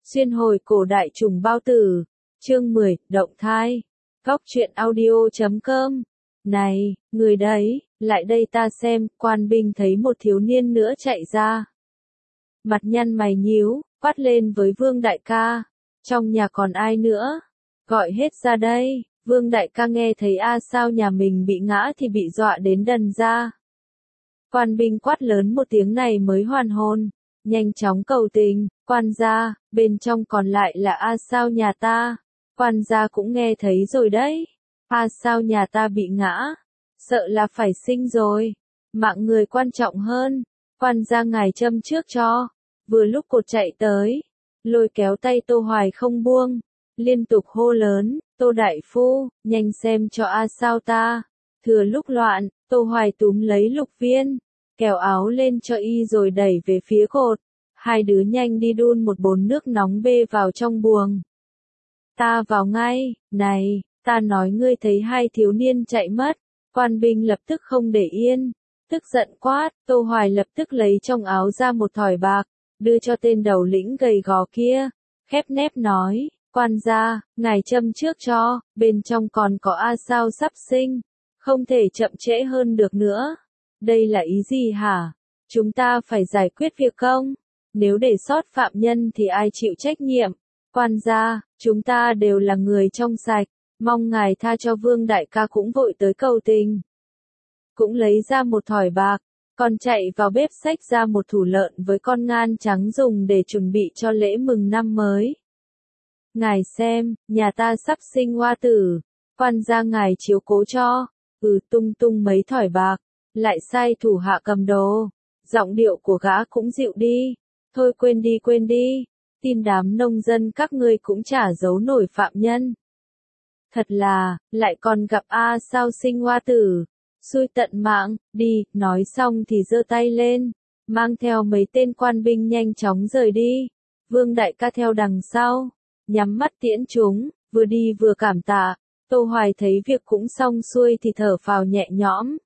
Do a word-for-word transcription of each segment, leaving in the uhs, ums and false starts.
Xuyên hồi cổ đại trùng bao tử. Chương mười, động thai. Góc truyện audio chấm com. Này, người đấy, lại đây ta xem. Quan binh thấy một thiếu niên nữa chạy ra. Mặt nhăn mày nhíu, quát lên với Vương đại ca. Trong nhà còn ai nữa? Gọi hết ra đây. Vương đại ca nghe thấy A Sao nhà mình bị ngã thì bị dọa đến đần ra. Quan binh quát lớn một tiếng này mới hoàn hồn. Nhanh chóng cầu tình, quan gia, bên trong còn lại là A Sao nhà ta. Quan gia cũng nghe thấy rồi đấy. A Sao nhà ta bị ngã. Sợ là phải sinh rồi. Mạng người quan trọng hơn. Quan gia ngài châm trước cho. Vừa lúc cột chạy tới. Lôi kéo tay Tô Hoài không buông. Liên tục hô lớn, Tô đại phu, nhanh xem cho A Sao ta. Thừa lúc loạn, Tô Hoài túm lấy Lục Viên. Kéo áo lên cho y rồi đẩy về phía cột. Hai đứa nhanh đi đun một bồn nước nóng bê vào trong buồng. Ta vào ngay, này, ta nói ngươi thấy hai thiếu niên chạy mất. Quan binh lập tức không để yên. Tức giận quát, Tô Hoài lập tức lấy trong áo ra một thỏi bạc. Đưa cho tên đầu lĩnh gầy gò kia. Khép nép nói, quan gia, ngài châm trước cho, bên trong còn có A Sao sắp sinh. Không thể chậm trễ hơn được nữa. Đây là ý gì hả? Chúng ta phải giải quyết việc công. Nếu để sót phạm nhân thì ai chịu trách nhiệm? Quan gia, chúng ta đều là người trong sạch. Mong ngài tha cho Vương đại ca cũng vội tới cầu tình. Cũng lấy ra một thỏi bạc. Còn chạy vào bếp xách ra một thủ lợn với con ngan trắng dùng để chuẩn bị cho lễ mừng năm mới. Ngài xem, nhà ta sắp sinh hoa tử. Quan gia ngài chiếu cố cho. Ừ, tung tung mấy thỏi bạc. Lại sai thủ hạ cầm đồ. Giọng điệu của gã cũng dịu đi. Thôi quên đi quên đi. Tin đám nông dân các ngươi cũng chả giấu nổi phạm nhân. Thật là, lại còn gặp A Sao sinh hoa tử. Xui tận mạng, đi, nói xong thì giơ tay lên. Mang theo mấy tên quan binh nhanh chóng rời đi. Vương đại ca theo đằng sau. Nhắm mắt tiễn chúng, vừa đi vừa cảm tạ. Tô Hoài thấy việc cũng xong xuôi thì thở phào nhẹ nhõm.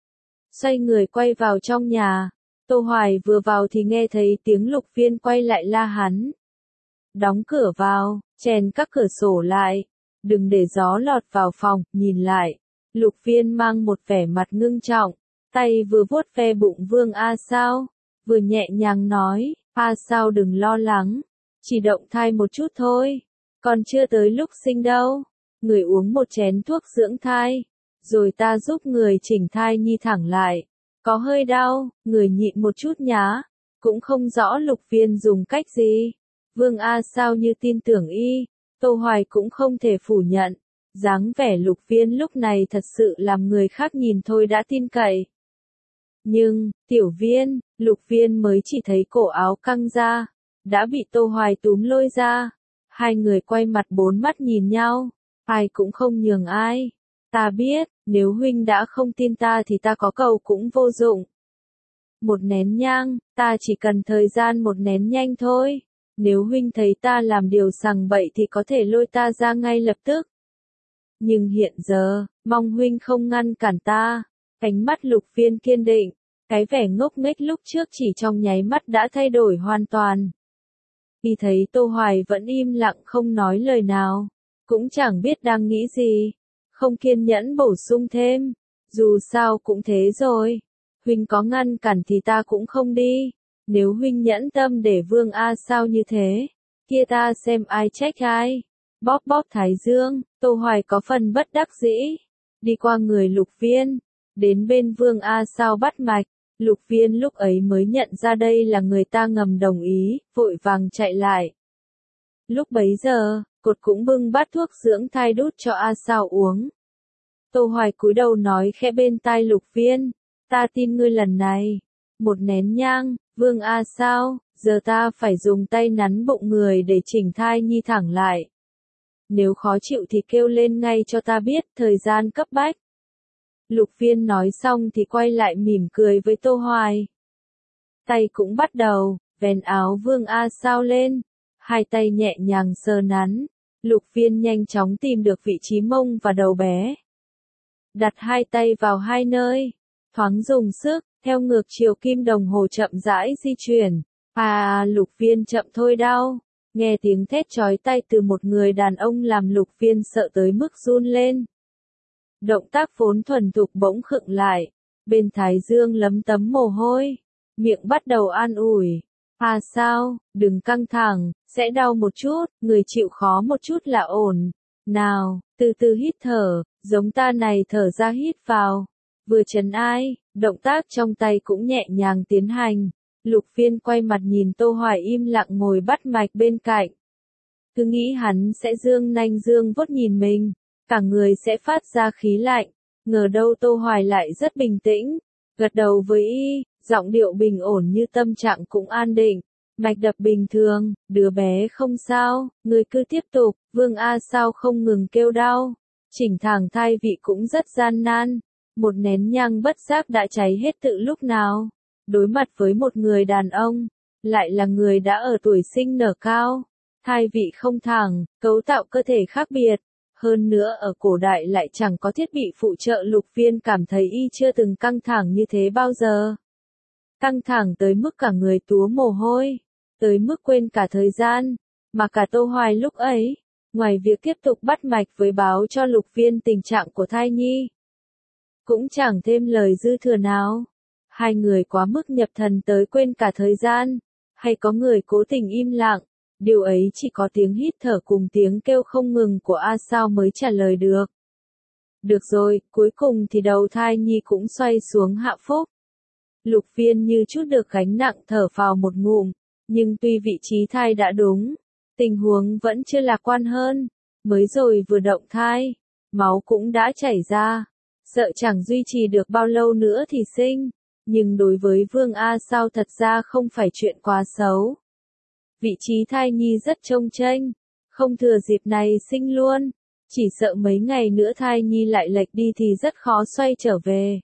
Xoay người quay vào trong nhà. Tô Hoài vừa vào thì nghe thấy tiếng Lục Viên quay lại la hắn. Đóng cửa vào, chèn các cửa sổ lại. Đừng để gió lọt vào phòng, nhìn lại. Lục Viên mang một vẻ mặt ngưng trọng. Tay vừa vuốt ve bụng Vương A Sao. Vừa nhẹ nhàng nói, A Sao đừng lo lắng. Chỉ động thai một chút thôi. Còn chưa tới lúc sinh đâu. Người uống một chén thuốc dưỡng thai. Rồi ta giúp người chỉnh thai nhi thẳng lại. Có hơi đau, người nhịn một chút nhá. Cũng không rõ Lục Viên dùng cách gì. Vương A Sao như tin tưởng y. Tô Hoài cũng không thể phủ nhận. Dáng vẻ Lục Viên lúc này thật sự làm người khác nhìn thôi đã tin cậy. Nhưng, Tiểu Viên, Lục Viên mới chỉ thấy cổ áo căng ra. Đã bị Tô Hoài túm lôi ra. Hai người quay mặt bốn mắt nhìn nhau. Ai cũng không nhường ai. Ta biết, nếu huynh đã không tin ta thì ta có cầu cũng vô dụng. Một nén nhang, ta chỉ cần thời gian một nén nhanh thôi. Nếu huynh thấy ta làm điều sằng bậy thì có thể lôi ta ra ngay lập tức. Nhưng hiện giờ, mong huynh không ngăn cản ta. Ánh mắt Lục Viên kiên định. Cái vẻ ngốc nghếch lúc trước chỉ trong nháy mắt đã thay đổi hoàn toàn. Khi thấy Tô Hoài vẫn im lặng không nói lời nào. Cũng chẳng biết đang nghĩ gì. Không kiên nhẫn bổ sung thêm. Dù sao cũng thế rồi. Huynh có ngăn cản thì ta cũng không đi. Nếu huynh nhẫn tâm để Vương A Sao như thế. Kia ta xem ai trách ai. Bóp bóp thái dương. Tô Hoài có phần bất đắc dĩ. Đi qua người Lục Viên. Đến bên Vương A Sao bắt mạch. Lục Viên lúc ấy mới nhận ra đây là người ta ngầm đồng ý. Vội vàng chạy lại. Lúc bấy giờ, cột cũng bưng bát thuốc dưỡng thai đút cho A Sao uống. Tô Hoài cúi đầu nói khẽ bên tai Lục Viên. Ta tin ngươi lần này. Một nén nhang, Vương A Sao, giờ ta phải dùng tay nắn bụng người để chỉnh thai nhi thẳng lại. Nếu khó chịu thì kêu lên ngay cho ta biết, thời gian cấp bách. Lục Viên nói xong thì quay lại mỉm cười với Tô Hoài. Tay cũng bắt đầu, vén áo Vương A Sao lên. Hai tay nhẹ nhàng sờ nắn. Lục Viên nhanh chóng tìm được vị trí mông và đầu bé. Đặt hai tay vào hai nơi. Thoáng dùng sức, theo ngược chiều kim đồng hồ chậm rãi di chuyển. À, Lục Viên chậm thôi đau. Nghe tiếng thét chói tai từ một người đàn ông làm Lục Viên sợ tới mức run lên. Động tác vốn thuần thục bỗng khựng lại, bên thái dương lấm tấm mồ hôi, miệng bắt đầu an ủi. À sao, đừng căng thẳng, sẽ đau một chút, người chịu khó một chút là ổn. Nào, từ từ hít thở, giống ta này thở ra hít vào. Vừa trấn ai, động tác trong tay cũng nhẹ nhàng tiến hành. Lục Viên quay mặt nhìn Tô Hoài im lặng ngồi bắt mạch bên cạnh. Cứ nghĩ hắn sẽ dương nanh dương vuốt nhìn mình, cả người sẽ phát ra khí lạnh. Ngờ đâu Tô Hoài lại rất bình tĩnh, gật đầu với y, giọng điệu bình ổn như tâm trạng cũng an định. Mạch đập bình thường, đứa bé không sao, người cứ tiếp tục. Vương A Sao không ngừng kêu đau. Chỉnh thẳng thai vị cũng rất gian nan. Một nén nhang bất giác đã cháy hết tự lúc nào. Đối mặt với một người đàn ông, lại là người đã ở tuổi sinh nở cao. Thai vị không thẳng, cấu tạo cơ thể khác biệt. Hơn nữa ở cổ đại lại chẳng có thiết bị phụ trợ. Lục Viên cảm thấy y chưa từng căng thẳng như thế bao giờ. Căng thẳng tới mức cả người túa mồ hôi, tới mức quên cả thời gian, mà cả Tô Hoài lúc ấy, ngoài việc tiếp tục bắt mạch với báo cho Lục Viên tình trạng của thai nhi, cũng chẳng thêm lời dư thừa nào. Hai người quá mức nhập thần tới quên cả thời gian, hay có người cố tình im lặng, điều ấy chỉ có tiếng hít thở cùng tiếng kêu không ngừng của A Sao mới trả lời được. Được rồi, cuối cùng thì đầu thai nhi cũng xoay xuống hạ phúc. Lục Viên như chút được gánh nặng thở phào một ngụm, nhưng tuy vị trí thai đã đúng, tình huống vẫn chưa lạc quan hơn. Mới rồi vừa động thai, máu cũng đã chảy ra, sợ chẳng duy trì được bao lâu nữa thì sinh. Nhưng đối với Vương A Sao thật ra không phải chuyện quá xấu. Vị trí thai nhi rất trông chênh, không thừa dịp này sinh luôn. Chỉ sợ mấy ngày nữa thai nhi lại lệch đi thì rất khó xoay trở về.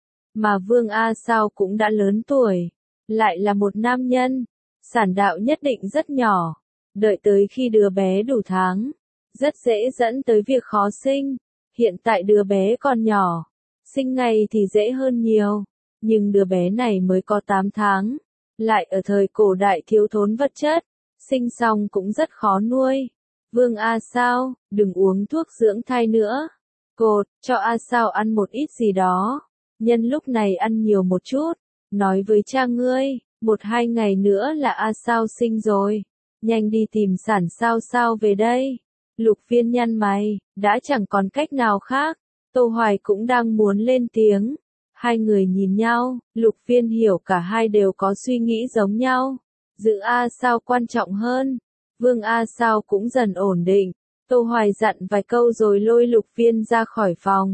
Mà Vương A Sao cũng đã lớn tuổi, lại là một nam nhân, sản đạo nhất định rất nhỏ. Đợi tới khi đứa bé đủ tháng, rất dễ dẫn tới việc khó sinh. Hiện tại đứa bé còn nhỏ, sinh ngày thì dễ hơn nhiều. Nhưng đứa bé này mới có tám tháng, lại ở thời cổ đại thiếu thốn vật chất, sinh xong cũng rất khó nuôi. Vương A Sao, đừng uống thuốc dưỡng thai nữa. Cột, cho A Sao ăn một ít gì đó. Nhân lúc này ăn nhiều một chút. Nói với cha ngươi, một hai ngày nữa là A Sao sinh rồi. Nhanh đi tìm sản Sao Sao về đây. Lục Viên nhăn mày, đã chẳng còn cách nào khác. Tô Hoài cũng đang muốn lên tiếng. Hai người nhìn nhau, Lục Viên hiểu cả hai đều có suy nghĩ giống nhau. Giữ A Sao quan trọng hơn. Vương A Sao cũng dần ổn định. Tô Hoài dặn vài câu rồi lôi Lục Viên ra khỏi phòng.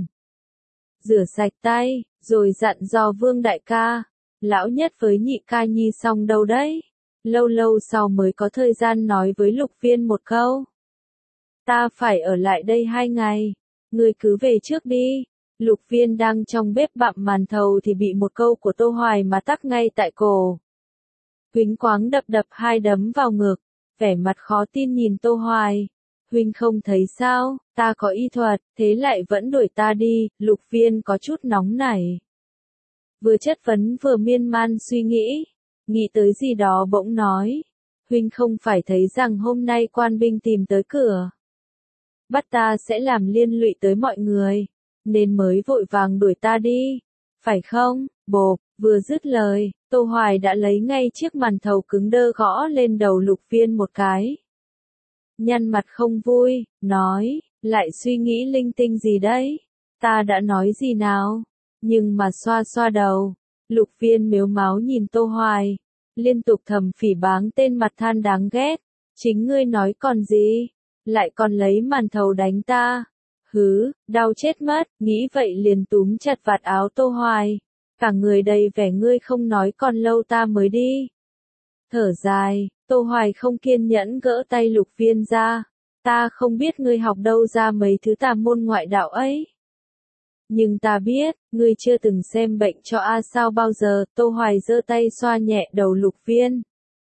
Rửa sạch tay, rồi dặn dò Vương đại ca. Lão nhất với nhị ca nhi xong đâu đấy. Lâu lâu sau mới có thời gian nói với Lục Viên một câu. Ta phải ở lại đây hai ngày. Ngươi cứ về trước đi. Lục Viên đang trong bếp bặm màn thầu thì bị một câu của Tô Hoài mà tắc ngay tại cổ. Huỳnh Quáng đập đập hai đấm vào ngực, vẻ mặt khó tin nhìn Tô Hoài. Huynh không thấy sao, ta có y thuật, thế lại vẫn đuổi ta đi. Lục Viên có chút nóng nảy. Vừa chất vấn vừa miên man suy nghĩ, nghĩ tới gì đó bỗng nói. Huynh không phải thấy rằng hôm nay quan binh tìm tới cửa. Bắt ta sẽ làm liên lụy tới mọi người, nên mới vội vàng đuổi ta đi. Phải không? Bộp, vừa dứt lời, Tô Hoài đã lấy ngay chiếc màn thầu cứng đơ gõ lên đầu Lục Viên một cái. Nhăn mặt không vui, nói, lại suy nghĩ linh tinh gì đấy? Ta đã nói gì nào? Nhưng mà xoa xoa đầu, Lục Viên mếu máo nhìn Tô Hoài, liên tục thầm phỉ báng tên mặt than đáng ghét. Chính ngươi nói còn gì? Lại còn lấy màn thầu đánh ta. Hứ, đau chết mất, nghĩ vậy liền túm chặt vạt áo Tô Hoài. Cả người đầy vẻ ngươi không nói còn lâu ta mới đi. Thở dài, Tô Hoài không kiên nhẫn gỡ tay Lục Viên ra. Ta không biết ngươi học đâu ra mấy thứ tà môn ngoại đạo ấy. Nhưng ta biết, ngươi chưa từng xem bệnh cho A Sao bao giờ. Tô Hoài giơ tay xoa nhẹ đầu Lục Viên.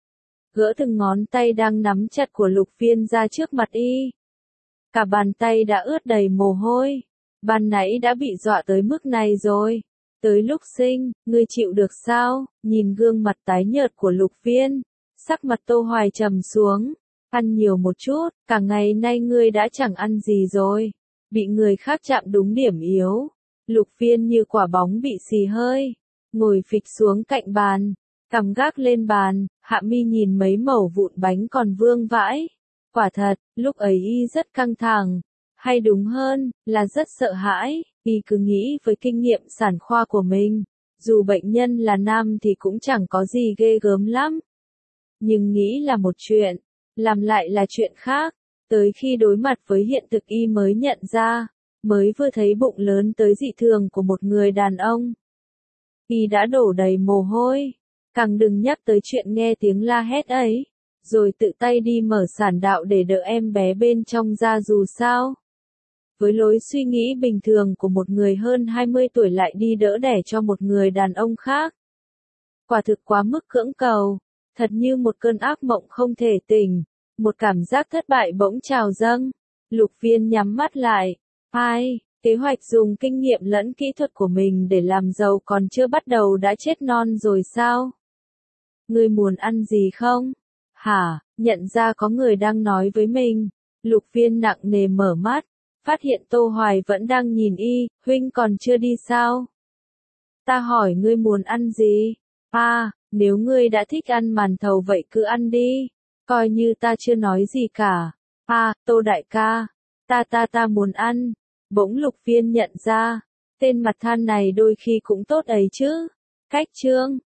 Gỡ từng ngón tay đang nắm chặt của Lục Viên ra trước mặt y. Cả bàn tay đã ướt đầy mồ hôi. Ban nãy đã bị dọa tới mức này rồi. Tới lúc sinh, ngươi chịu được sao? Nhìn gương mặt tái nhợt của Lục Viên, sắc mặt Tô Hoài trầm xuống. Ăn nhiều một chút, cả ngày nay ngươi đã chẳng ăn gì rồi. Bị người khác chạm đúng điểm yếu. Lục Phiên như quả bóng bị xì hơi. Ngồi phịch xuống cạnh bàn. Cằm gác lên bàn, Hạ Mi nhìn mấy mẩu vụn bánh còn vương vãi. Quả thật, lúc ấy y rất căng thẳng. Hay đúng hơn, là rất sợ hãi. Y cứ nghĩ với kinh nghiệm sản khoa của mình. Dù bệnh nhân là nam thì cũng chẳng có gì ghê gớm lắm. Nhưng nghĩ là một chuyện, làm lại là chuyện khác. Tới khi đối mặt với hiện thực y mới nhận ra, mới vừa thấy bụng lớn tới dị thường của một người đàn ông. Y đã đổ đầy mồ hôi, càng đừng nhắc tới chuyện nghe tiếng la hét ấy, rồi tự tay đi mở sản đạo để đỡ em bé bên trong ra dù sao. Với lối suy nghĩ bình thường của một người hơn hai mươi tuổi lại đi đỡ đẻ cho một người đàn ông khác. Quả thực quá mức cưỡng cầu, thật như một cơn ác mộng không thể tỉnh, một cảm giác thất bại bỗng trào dâng. Lục Phiên nhắm mắt lại. Ai, kế hoạch dùng kinh nghiệm lẫn kỹ thuật của mình để làm giàu còn chưa bắt đầu đã chết non rồi sao? Ngươi muốn ăn gì không? Hả, nhận ra có người đang nói với mình. Lục Phiên nặng nề mở mắt, phát hiện Tô Hoài vẫn đang nhìn y. Huynh còn chưa đi sao? Ta hỏi ngươi muốn ăn gì? À, nếu ngươi đã thích ăn màn thầu vậy cứ ăn đi. Coi như ta chưa nói gì cả. À, Tô đại ca. Ta ta ta muốn ăn. Bỗng Lục Phiên nhận ra. Tên mặt than này đôi khi cũng tốt ấy chứ. Cách chương.